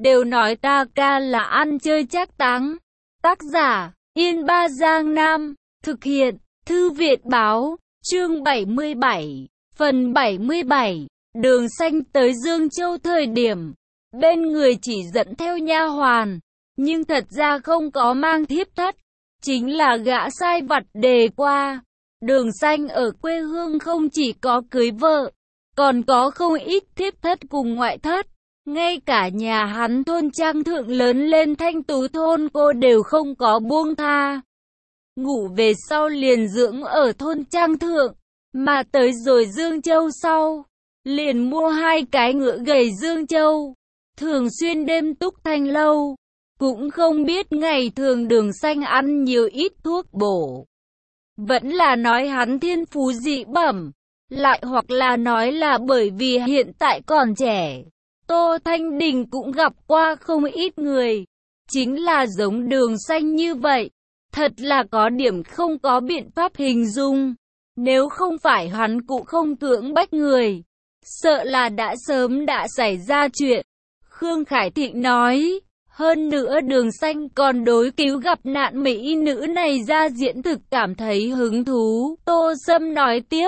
đều nói ta ca là ăn chơi trác táng. Tác giả, Yên Ba Giang Nam. Thực hiện, Thư viện Báo. Chương 77. Phần 77. Đường Xanh tới Dương Châu thời điểm bên người chỉ dẫn theo nha hoàn, nhưng thật ra không có mang thiếp thất, chính là gã sai vặt đề qua. Đường Xanh ở quê hương không chỉ có cưới vợ, còn có không ít thiếp thất cùng ngoại thất. Ngay cả nhà hắn thôn trang thượng lớn lên Thanh Tú thôn cô đều không có buông tha. Ngủ về sau liền dưỡng ở thôn trang thượng, mà tới rồi Dương Châu sau, liền mua 2 cái ngựa gầy Dương Châu, thường xuyên đêm túc thanh lâu. Cũng không biết ngày thường Đường Xanh ăn nhiều ít thuốc bổ, vẫn là nói hắn thiên phú dị bẩm, lại hoặc là nói là bởi vì hiện tại còn trẻ. Tô Thanh Đình cũng gặp qua không ít người, chính là giống Đường Xanh như vậy, thật là có điểm không có biện pháp hình dung. Nếu không phải hắn cũng không cưỡng bách người, sợ là đã sớm đã xảy ra chuyện. Khương Khải Thịnh nói, hơn nữa Đường Xanh còn đối cứu gặp nạn mỹ nữ này ra diễn thực cảm thấy hứng thú. Tô Sâm nói tiếp,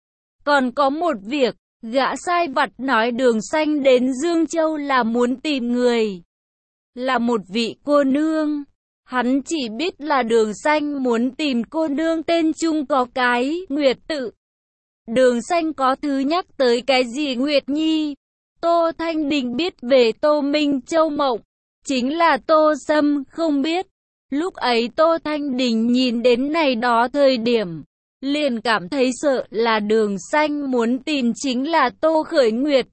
còn có một việc, gã sai vặt nói Đường Xanh đến Dương Châu là muốn tìm người, là một vị cô nương. Hắn chỉ biết là Đường Xanh muốn tìm cô nương tên chung có cái Nguyệt tự. Đường Xanh có thứ nhắc tới cái gì Nguyệt Nhi? Tô Thanh Đình biết về Tô Minh Châu mộng, chính là Tô Sâm không biết. Lúc ấy Tô Thanh Đình nhìn đến này đó thời điểm, liền cảm thấy sợ là Đường Xanh muốn tìm chính là Tô Khởi Nguyệt.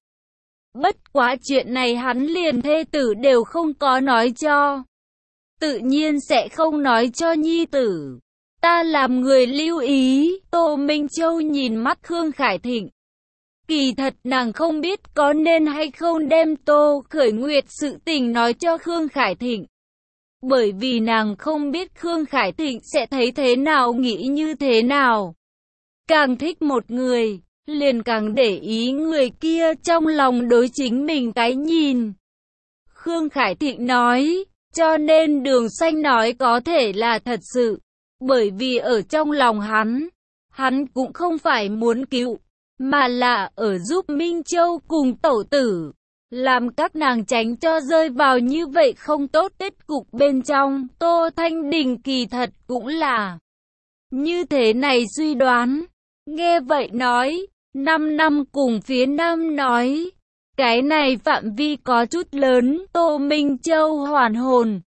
Bất quá chuyện này hắn liền thê tử đều không có nói cho, tự nhiên sẽ không nói cho nhi tử. Ta làm người lưu ý. Tô Minh Châu nhìn mắt Khương Khải Thịnh. Kỳ thật nàng không biết có nên hay không đem Tô Khởi Nguyệt sự tình nói cho Khương Khải Thịnh, bởi vì nàng không biết Khương Khải Thịnh sẽ thấy thế nào, nghĩ như thế nào. Càng thích một người, liền càng để ý người kia trong lòng đối chính mình cái nhìn. Khương Khải Thịnh nói, cho nên Đường Xanh nói có thể là thật sự, bởi vì ở trong lòng hắn cũng không phải muốn cứu, mà là ở giúp Minh Châu cùng tẩu tử, làm các nàng tránh cho rơi vào như vậy không tốt kết cục bên trong. Tô Thanh Đình kỳ thật cũng là như thế này suy đoán. Nghe vậy nói, 5 năm cùng phía Nam nói, cái này phạm vi có chút lớn. Tô Minh Châu hoàn hồn,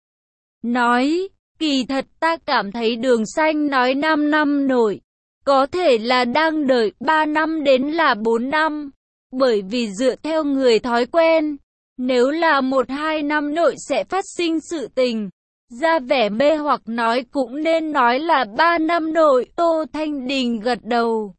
nói, kỳ thật ta cảm thấy Đường Xanh nói 5 năm nội, có thể là đang đợi 3 năm đến là 4 năm, bởi vì dựa theo người thói quen, nếu là 1-2 năm nội sẽ phát sinh sự tình, ra vẻ mê hoặc nói cũng nên nói là 3 năm nội. Tô Thanh Đình gật đầu,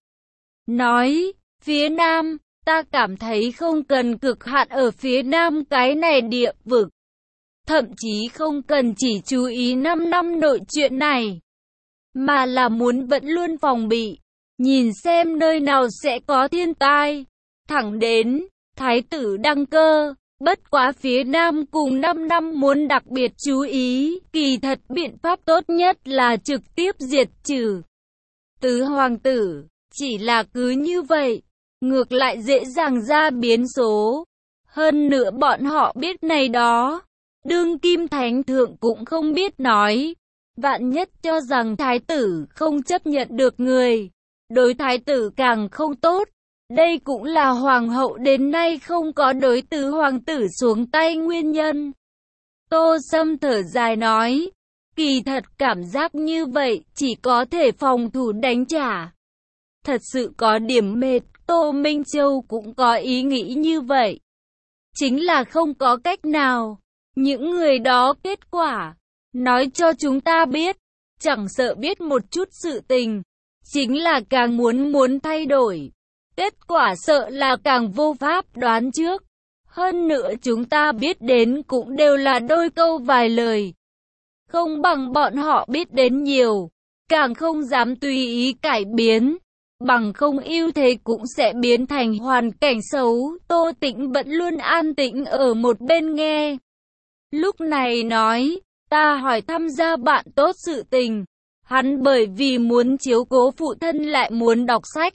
nói, phía Nam, ta cảm thấy không cần cực hạn ở phía Nam cái này địa vực, thậm chí không cần chỉ chú ý 5 năm nội chuyện này, mà là muốn vẫn luôn phòng bị, nhìn xem nơi nào sẽ có thiên tai, thẳng đến Thái tử đăng cơ. Bất quá phía Nam cùng 5 năm muốn đặc biệt chú ý, kỳ thật biện pháp tốt nhất là trực tiếp diệt trừ tứ hoàng tử, chỉ là cứ như vậy, ngược lại dễ dàng ra biến số. Hơn nữa bọn họ biết này đó, đương kim thánh thượng cũng không biết nói, vạn nhất cho rằng thái tử không chấp nhận được người, đối thái tử càng không tốt. Đây cũng là hoàng hậu đến nay không có đối tứ hoàng tử xuống tay nguyên nhân. Tô Sâm thở dài nói, kỳ thật cảm giác như vậy chỉ có thể phòng thủ đánh trả, thật sự có điểm mệt. Tô Minh Châu cũng có ý nghĩ như vậy, chính là không có cách nào. Những người đó kết quả nói cho chúng ta biết, chẳng sợ biết một chút sự tình, chính là càng muốn thay đổi, kết quả sợ là càng vô pháp đoán trước. Hơn nữa chúng ta biết đến cũng đều là đôi câu vài lời, không bằng bọn họ biết đến nhiều, càng không dám tùy ý cải biến, bằng không ưu thế cũng sẽ biến thành hoàn cảnh xấu. Tô Tĩnh vẫn luôn an tĩnh ở một bên nghe. Lúc này nói, ta hỏi thăm gia bạn tốt sự tình. Hắn bởi vì muốn chiếu cố phụ thân lại muốn đọc sách.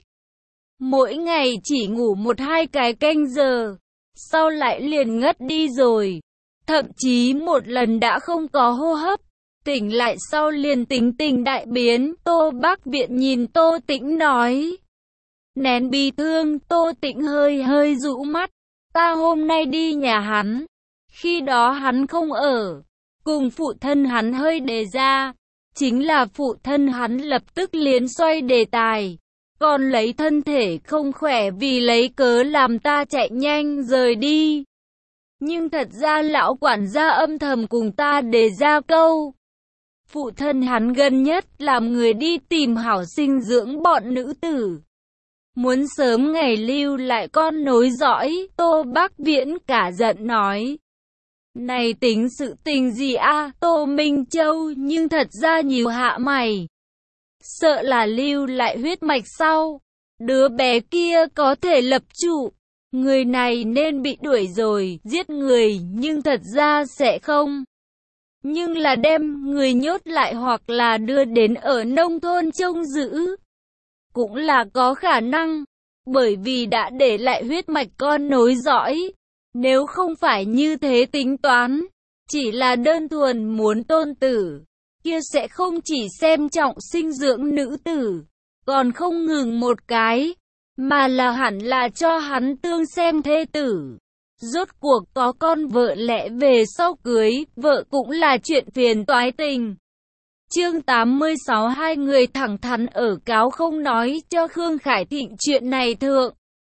Mỗi ngày chỉ ngủ 1-2 cái canh giờ, sau lại liền ngất đi rồi. Thậm chí một lần đã không có hô hấp, tỉnh lại sau liền tính tình đại biến. Tô Bác Viện nhìn Tô Tĩnh nói. Nén bi thương, Tô Tĩnh hơi rũ mắt. Ta hôm nay đi nhà hắn. Khi đó hắn không ở. Cùng phụ thân hắn hơi đề ra. Chính là phụ thân hắn lập tức liền xoay đề tài. Còn lấy thân thể không khỏe vì lấy cớ làm ta chạy nhanh rời đi. Nhưng thật ra lão quản gia âm thầm cùng ta đề ra câu. Phụ thân hắn gần nhất làm người đi tìm hảo sinh dưỡng bọn nữ tử. Muốn sớm ngày lưu lại con nối dõi. Tô Bác Viễn cả giận nói. Này tính sự tình gì a? Tô Minh Châu nhưng thật ra nhiều hạ mày. Sợ là lưu lại huyết mạch sau. Đứa bé kia có thể lập trụ. Người này nên bị đuổi rồi, giết người nhưng thật ra sẽ không. Nhưng là đem người nhốt lại hoặc là đưa đến ở nông thôn trông giữ. Cũng là có khả năng, bởi vì đã để lại huyết mạch con nối dõi. Nếu không phải như thế tính toán, chỉ là đơn thuần muốn tôn tử, kia sẽ không chỉ xem trọng sinh dưỡng nữ tử, còn không ngừng một cái, mà là hẳn là cho hắn tương xem thê tử. Rốt cuộc có con vợ lẽ về sau cưới, vợ cũng là chuyện phiền toái tình. Chương 86 hai người thẳng thắn ở cáo không nói cho Khương Khải Thịnh chuyện này thượng.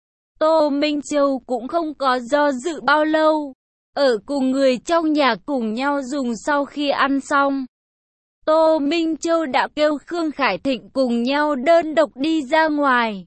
Tô Minh Châu cũng không có do dự bao lâu, ở cùng người trong nhà cùng nhau dùng sau khi ăn xong. Tô Minh Châu đã kêu Khương Khải Thịnh cùng nhau đơn độc đi ra ngoài.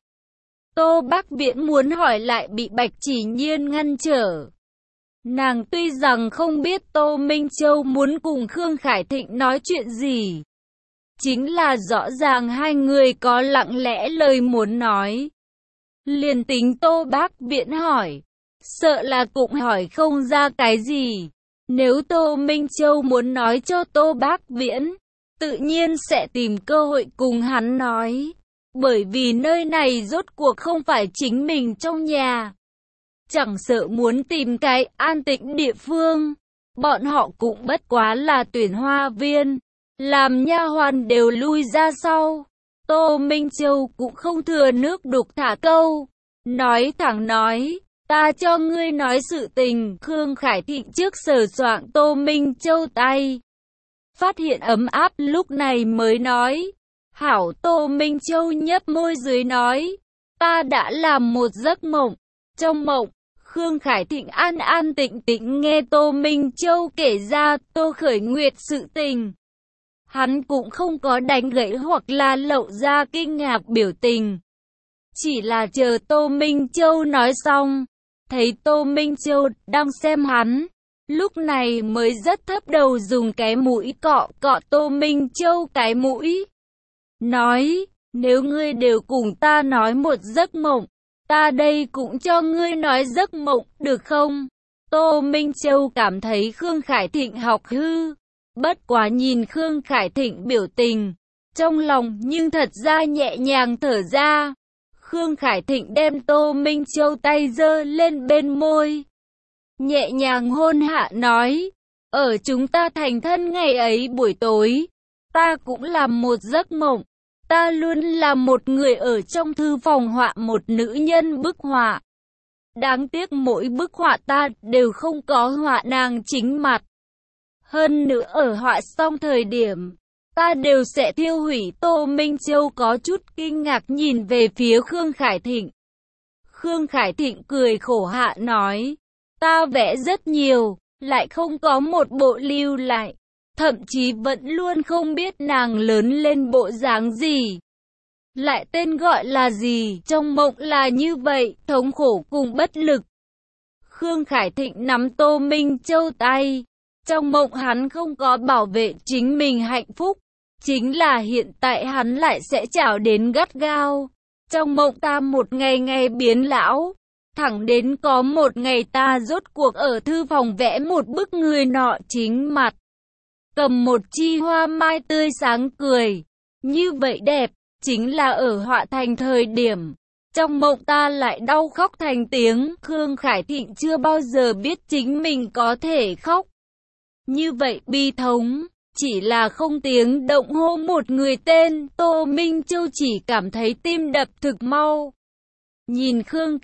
Tô Bác Viễn muốn hỏi lại bị Bạch Chỉ Nhiên ngăn trở. Nàng tuy rằng không biết Tô Minh Châu muốn cùng Khương Khải Thịnh nói chuyện gì, chính là rõ ràng hai người có lặng lẽ lời muốn nói. Liền tính Tô Bác Viễn hỏi, sợ là cũng hỏi không ra cái gì. Nếu Tô Minh Châu muốn nói cho Tô Bác Viễn, tự nhiên sẽ tìm cơ hội cùng hắn nói. Bởi vì nơi này rốt cuộc không phải chính mình trong nhà. Chẳng sợ muốn tìm cái an tĩnh địa phương, bọn họ cũng bất quá là tuyển hoa viên, làm nha hoàn đều lui ra sau. Tô Minh Châu cũng không thừa nước đục thả câu, nói thẳng nói, ta cho ngươi nói sự tình. Khương Khải Thịnh trước sờ soạng Tô Minh Châu tay, phát hiện ấm áp lúc này mới nói, hảo. Tô Minh Châu nhấp môi dưới nói, ta đã làm một giấc mộng. Trong mộng, Khương Khải Thịnh an an tĩnh tĩnh nghe Tô Minh Châu kể ra Tô Khởi Nguyệt sự tình. Hắn cũng không có đánh gãy hoặc là lộ ra kinh ngạc biểu tình. Chỉ là chờ Tô Minh Châu nói xong, thấy Tô Minh Châu đang xem hắn, lúc này mới rất thấp đầu dùng cái mũi cọ cọ Tô Minh Châu cái mũi. Nói, nếu ngươi đều cùng ta nói một giấc mộng, ta đây cũng cho ngươi nói giấc mộng, được không? Tô Minh Châu cảm thấy Khương Khải Thịnh học hư. Bất quá nhìn Khương Khải Thịnh biểu tình, trong lòng nhưng thật ra nhẹ nhàng thở ra. Khương Khải Thịnh đem Tô Minh Châu tay giơ lên bên môi, nhẹ nhàng hôn hạ nói, ở chúng ta thành thân ngày ấy buổi tối, ta cũng làm một giấc mộng. Ta luôn là một người ở trong thư phòng họa một nữ nhân bức họa. Đáng tiếc mỗi bức họa ta đều không có họa nàng chính mặt. Hơn nữa ở họa xong thời điểm, ta đều sẽ thiêu hủy. Tô Minh Châu có chút kinh ngạc nhìn về phía Khương Khải Thịnh. Khương Khải Thịnh cười khổ hạ nói, ta vẽ rất nhiều, lại không có một bộ lưu lại. Thậm chí vẫn luôn không biết nàng lớn lên bộ dáng gì, lại tên gọi là gì. Trong mộng là như vậy, thống khổ cùng bất lực. Khương Khải Thịnh nắm Tô Minh Châu tay. Trong mộng hắn không có bảo vệ chính mình hạnh phúc, chính là hiện tại hắn lại sẽ chảo đến gắt gao. Trong mộng ta một ngày ngày biến lão, Thẳng đến có một ngày ta rốt cuộc ở thư phòng vẽ một bức người nọ chính mặt, cầm một chi hoa mai tươi sáng cười. Như vậy đẹp, chính là ở họa thành thời điểm. Trong mộng ta lại đau khóc thành tiếng. Khương Khải Thịnh chưa bao giờ biết chính mình có thể khóc như vậy bi thống. Chỉ là không tiếng động hô một người tên Tô Minh Châu, chỉ cảm thấy tim đập thực mau. Nhìn Khương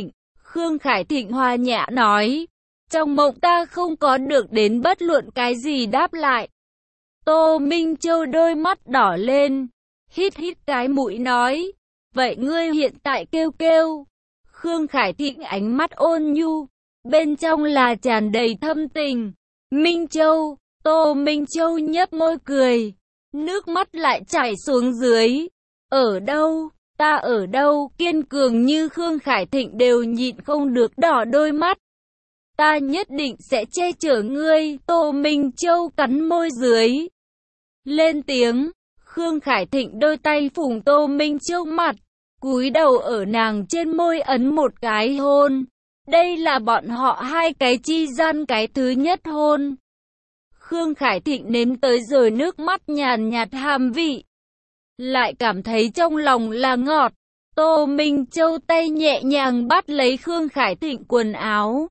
Khải Thịnh hòa nhã nói, trong mộng ta không có được đến bất luận cái gì đáp lại. Tô Minh Châu đôi mắt đỏ lên, hít cái mũi nói, vậy ngươi hiện tại kêu kêu. Khương Khải Thịnh ánh mắt ôn nhu, bên trong là tràn đầy thâm tình. Minh Châu. Tô Minh Châu nhếch môi cười, nước mắt lại chảy xuống dưới. Ở đâu? Ta ở đâu? Kiên cường như Khương Khải Thịnh đều nhịn không được đỏ đôi mắt. Ta nhất định sẽ che chở ngươi. Tô Minh Châu cắn môi dưới, lên tiếng. Khương Khải Thịnh đôi tay phủng Tô Minh Châu mặt, cúi đầu ở nàng trên môi ấn một cái hôn. Đây là bọn họ hai cái chi gian cái thứ nhất hôn. Khương Khải Thịnh nếm tới rồi nước mắt nhàn nhạt hàm vị, lại cảm thấy trong lòng là ngọt. Tô Minh Châu tay nhẹ nhàng bắt lấy Khương Khải Thịnh quần áo,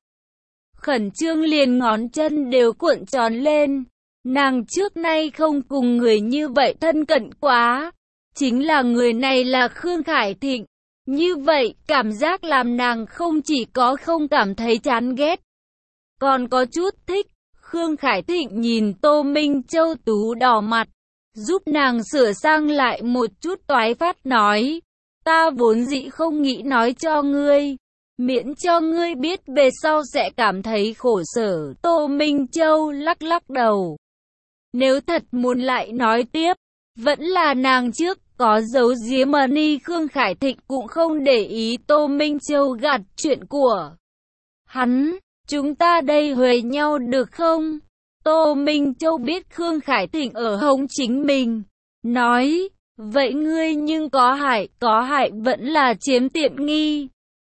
khẩn trương liền ngón chân đều cuộn tròn lên. Nàng trước nay không cùng người như vậy thân cận quá, chính là người này là Khương Khải Thịnh. Như vậy, cảm giác làm nàng không chỉ có không cảm thấy chán ghét, còn có chút thích. Khương Khải Thịnh nhìn Tô Minh Châu tú đỏ mặt, giúp nàng sửa sang lại một chút toái phát nói, ta vốn dĩ không nghĩ nói cho ngươi, miễn cho ngươi biết về sau sẽ cảm thấy khổ sở. Tô Minh Châu lắc đầu, nếu thật muốn lại nói tiếp, vẫn là nàng trước có giấu giếm ni. Khương Khải Thịnh cũng không để ý Tô Minh Châu gạt chuyện của hắn. Chúng ta đây huề nhau được không? Tô Minh Châu biết Khương Khải Thịnh ở hống chính mình, nói, vậy ngươi nhưng có hại vẫn là chiếm tiện nghi.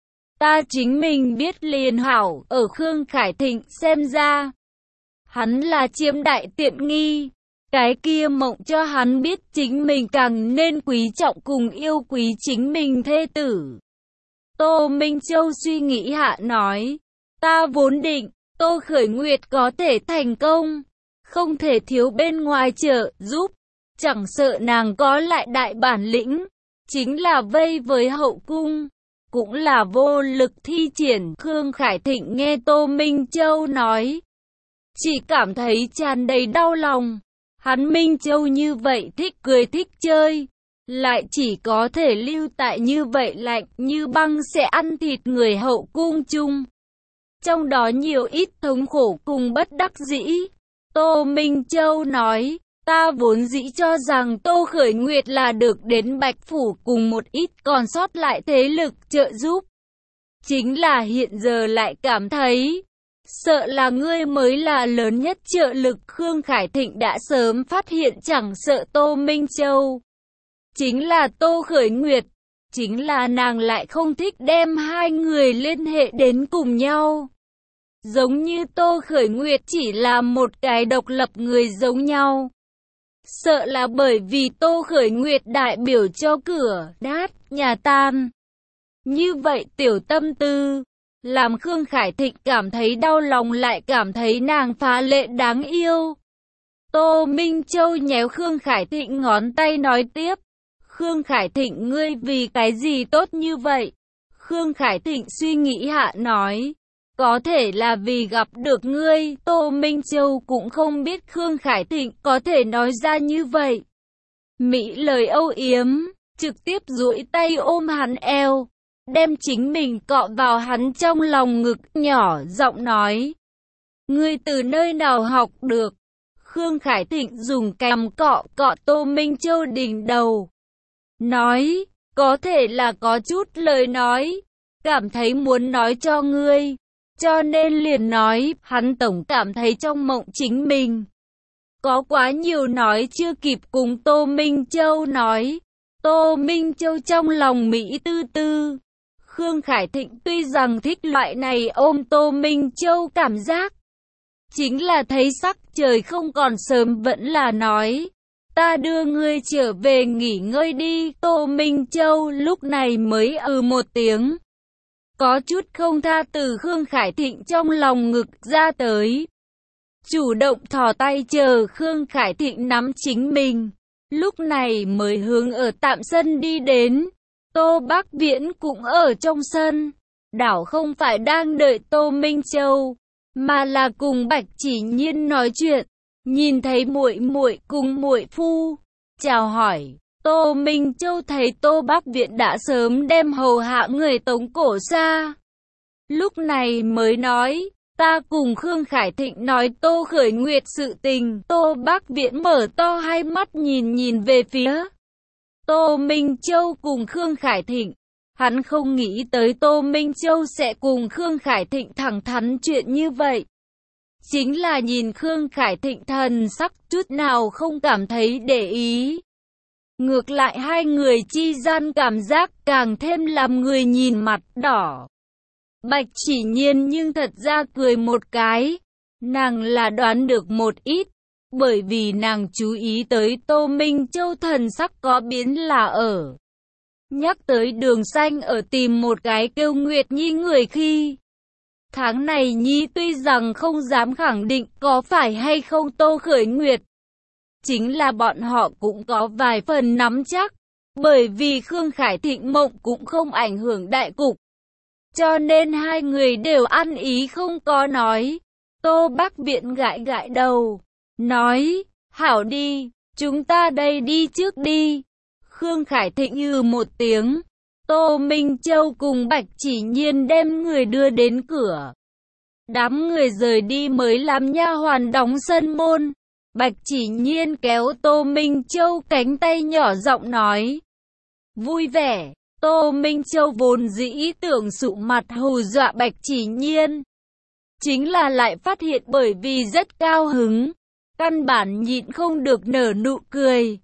Ta chính mình biết liền hảo. Ở Khương Khải Thịnh xem ra, hắn là chiếm đại tiện nghi. Cái kia mộng cho hắn biết chính mình càng nên quý trọng cùng yêu quý chính mình thê tử. Tô Minh Châu suy nghĩ hạ nói, ta vốn định, Tô Khởi Nguyệt có thể thành công, không thể thiếu bên ngoài trợ giúp, chẳng sợ nàng có lại đại bản lĩnh, chính là vây với hậu cung, cũng là vô lực thi triển. Khương Khải Thịnh nghe Tô Minh Châu nói, chỉ cảm thấy tràn đầy đau lòng. Hắn Minh Châu như vậy thích cười thích chơi, lại chỉ có thể lưu tại như vậy lạnh như băng sẽ ăn thịt người hậu cung chung. Trong đó nhiều ít thống khổ cùng bất đắc dĩ. Tô Minh Châu nói, ta vốn dĩ cho rằng Tô Khởi Nguyệt là được đến Bạch Phủ cùng một ít còn sót lại thế lực trợ giúp. Chính là hiện giờ lại cảm thấy, sợ là ngươi mới là lớn nhất trợ lực. Khương Khải Thịnh đã sớm phát hiện chẳng sợ Tô Minh Châu chính là Tô Khởi Nguyệt, chính là nàng lại không thích đem hai người liên hệ đến cùng nhau. Giống như Tô Khởi Nguyệt chỉ là một cái độc lập người giống nhau. Sợ là bởi vì Tô Khởi Nguyệt đại biểu cho cửa nát, nhà tan. Như vậy tiểu tâm tư, làm Khương Khải Thịnh cảm thấy đau lòng lại cảm thấy nàng phá lệ đáng yêu. Tô Minh Châu nhéo Khương Khải Thịnh ngón tay nói tiếp, Khương Khải Thịnh ngươi vì cái gì tốt như vậy? Khương Khải Thịnh suy nghĩ hạ nói, có thể là vì gặp được ngươi. Tô Minh Châu cũng không biết Khương Khải Thịnh có thể nói ra như vậy. Mỹ lời âu yếm, trực tiếp duỗi tay ôm hắn eo, đem chính mình cọ vào hắn trong lòng ngực, nhỏ giọng nói, ngươi từ nơi nào học được? Khương Khải Thịnh dùng cằm cọ Tô Minh Châu đỉnh đầu, nói, có thể là có chút lời nói, cảm thấy muốn nói cho ngươi, cho nên liền nói. Hắn tổng cảm thấy trong mộng chính mình có quá nhiều nói chưa kịp cùng Tô Minh Châu nói. Tô Minh Châu trong lòng Mỹ tư tư. Khương Khải Thịnh tuy rằng thích loại này ôm Tô Minh Châu cảm giác, chính là thấy sắc trời không còn sớm vẫn là nói, ta đưa ngươi trở về nghỉ ngơi đi. Tô Minh Châu lúc này mới một tiếng, có chút không tha từ Khương Khải Thịnh trong lòng ngực ra tới, chủ động thò tay chờ Khương Khải Thịnh nắm chính mình, lúc này mới hướng ở tạm sân đi đến. Tô Bác Viễn cũng ở trong sân, đảo không phải đang đợi Tô Minh Châu, mà là cùng Bạch Chỉ Nhiên nói chuyện. Nhìn thấy muội muội cùng muội phu chào hỏi, Tô Minh Châu thấy Tô Bác Viễn đã sớm đem hầu hạ người Tống Cổ xa, lúc này mới nói, ta cùng Khương Khải Thịnh nói Tô Khởi Nguyệt sự tình. Tô Bác Viễn mở to hai mắt nhìn về phía Tô Minh Châu cùng Khương Khải Thịnh. Hắn không nghĩ tới Tô Minh Châu sẽ cùng Khương Khải Thịnh thẳng thắn chuyện như vậy. Chính là nhìn Khương Khải Thịnh thần sắc chút nào không cảm thấy để ý. Ngược lại hai người chi gian cảm giác càng thêm làm người nhìn mặt đỏ. Bạch Chỉ Nhiên nhưng thật ra cười một cái. Nàng là đoán được một ít, bởi vì nàng chú ý tới Tô Minh Châu thần sắc có biến là ở. Nhắc tới Đường Xanh ở tìm một cái kêu Nguyệt Nhi người khi. Tháng này Nhi tuy rằng không dám khẳng định có phải hay không Tô Khởi Nguyệt. Chính là bọn họ cũng có vài phần nắm chắc, bởi vì Khương Khải Thịnh mộng cũng không ảnh hưởng đại cục. Cho nên hai người đều ăn ý không có nói. Tô Bác Viễn gãi đầu, nói, hảo đi, chúng ta đây đi trước đi. Khương Khải Thịnh một tiếng. Tô Minh Châu cùng Bạch Chỉ Nhiên đem người đưa đến cửa. Đám người rời đi mới làm nha hoàn đóng sân môn. Bạch Chỉ Nhiên kéo Tô Minh Châu cánh tay nhỏ giọng nói, vui vẻ. Tô Minh Châu vốn dĩ tưởng sụ mặt hù dọa Bạch Chỉ Nhiên, chính là lại phát hiện bởi vì rất cao hứng, căn bản nhịn không được nở nụ cười.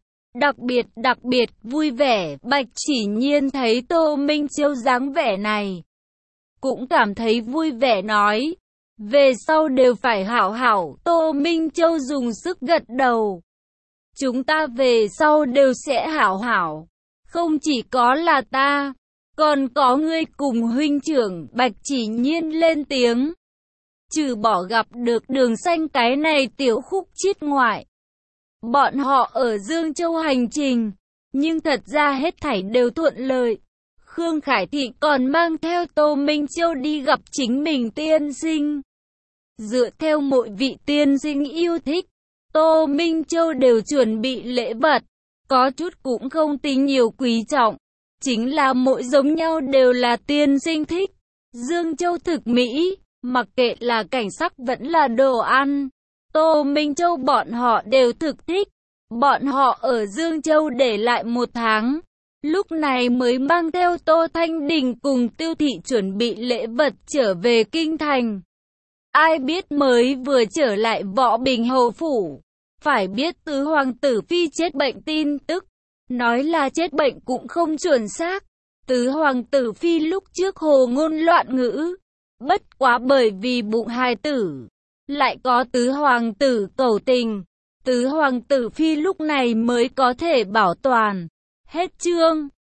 Đặc biệt vui vẻ. Bạch Chỉ Nhiên thấy Tô Minh Châu dáng vẻ này, cũng cảm thấy vui vẻ nói, về sau đều phải hảo hảo. Tô Minh Châu dùng sức gật đầu, chúng ta về sau đều sẽ hảo hảo, không chỉ có là ta, còn có ngươi cùng huynh trưởng. Bạch Chỉ Nhiên lên tiếng, trừ bỏ gặp được Đường Xanh cái này tiểu khúc chiết ngoại, bọn họ ở Dương Châu hành trình, nhưng thật ra hết thảy đều thuận lợi. Khương Khải Thịnh còn mang theo Tô Minh Châu đi gặp chính mình tiên sinh. Dựa theo mỗi vị tiên sinh yêu thích, Tô Minh Châu đều chuẩn bị lễ vật, có chút cũng không tính nhiều quý trọng, chính là mỗi giống nhau đều là tiên sinh thích. Dương Châu thực mỹ, mặc kệ là cảnh sắc vẫn là đồ ăn, Tô Minh Châu bọn họ đều thực thích. Bọn họ ở Dương Châu để lại 1 tháng, lúc này mới mang theo Tô Thanh Đình cùng Tiêu Thị chuẩn bị lễ vật trở về kinh thành. Ai biết mới vừa trở lại Võ Bình Hầu Phủ, phải biết tứ hoàng tử phi chết bệnh tin tức, nói là chết bệnh cũng không chuẩn xác. Tứ hoàng tử phi lúc trước hồ ngôn loạn ngữ, bất quá bởi vì bụng hài tử, lại có tứ hoàng tử cầu tình, tứ hoàng tử phi lúc này mới có thể bảo toàn. Hết chương.